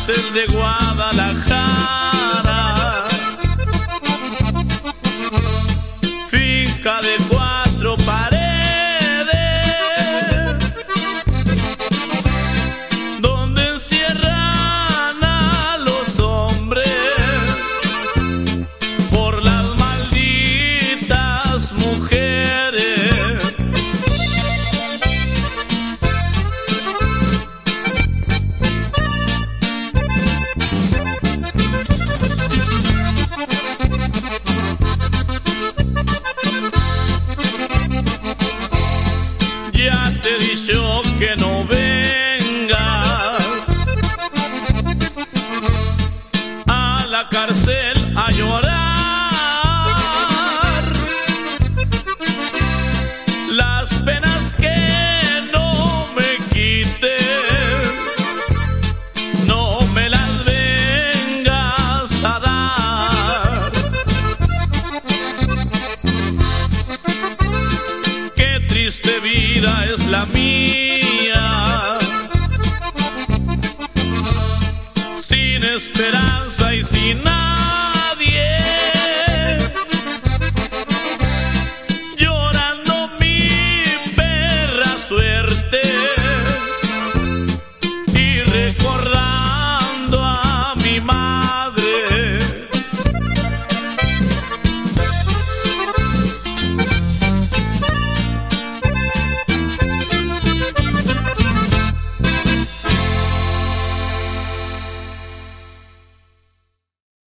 cárcel de Guadalajara, finca de 4 paredes, donde encierran a los hombres por las malditas mujeres. Ya te he dicho que no vengas a la cárcel a llorar. Las penas que no me quites, no me las vengas a dar. Qué triste vida es la mía, sin esperanza y sin nada.